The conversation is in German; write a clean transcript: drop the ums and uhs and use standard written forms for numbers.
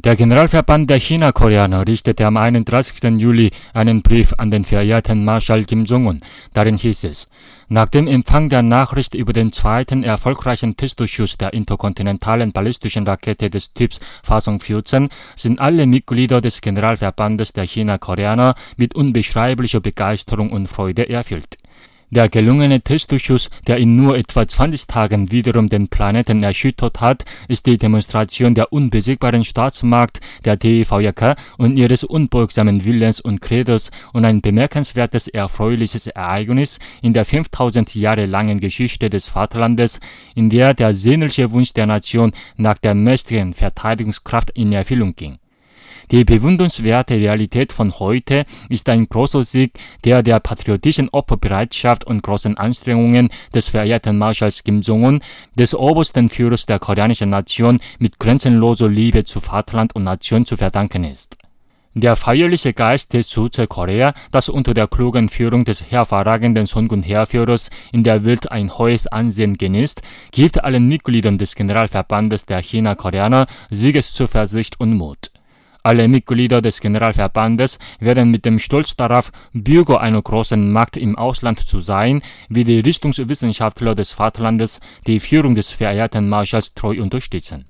Der Generalverband der China-Koreaner richtete am 31. Juli einen Brief an den verehrten Marschall Kim Jong-un. Darin hieß es: Nach dem Empfang der Nachricht über den zweiten erfolgreichen Testbeschuss der interkontinentalen ballistischen Rakete des Typs Hwasong 14 sind alle Mitglieder des Generalverbandes der China-Koreaner mit unbeschreiblicher Begeisterung und Freude erfüllt. Der gelungene Testbeschuss, der in nur etwa 20 Tagen wiederum den Planeten erschüttert hat, ist die Demonstration der unbesiegbaren Staatsmacht der DPRK und ihres unbeugsamen Willens und Credos und ein bemerkenswertes, erfreuliches Ereignis in der 5000 Jahre langen Geschichte des Vaterlandes, in der der sehnliche Wunsch der Nation nach der mächtigen Verteidigungskraft in Erfüllung ging. Die bewundernswerte Realität von heute ist ein großer Sieg, der patriotischen Opferbereitschaft und großen Anstrengungen des verehrten Marschalls Kim Jong-un, des obersten Führers der koreanischen Nation, mit grenzenloser Liebe zu Vaterland und Nation zu verdanken ist. Der feierliche Geist des Südkorea, das unter der klugen Führung des hervorragenden Songun-Heerführers in der Welt ein hohes Ansehen genießt, gibt allen Mitgliedern des Generalverbandes der China-Koreaner Siegeszuversicht und Mut. Alle Mitglieder des Generalverbandes werden mit dem Stolz darauf, Bürger einer großen Macht im Ausland zu sein, wie die Rüstungswissenschaftler des Vaterlandes die Führung des verehrten Marschalls treu unterstützen.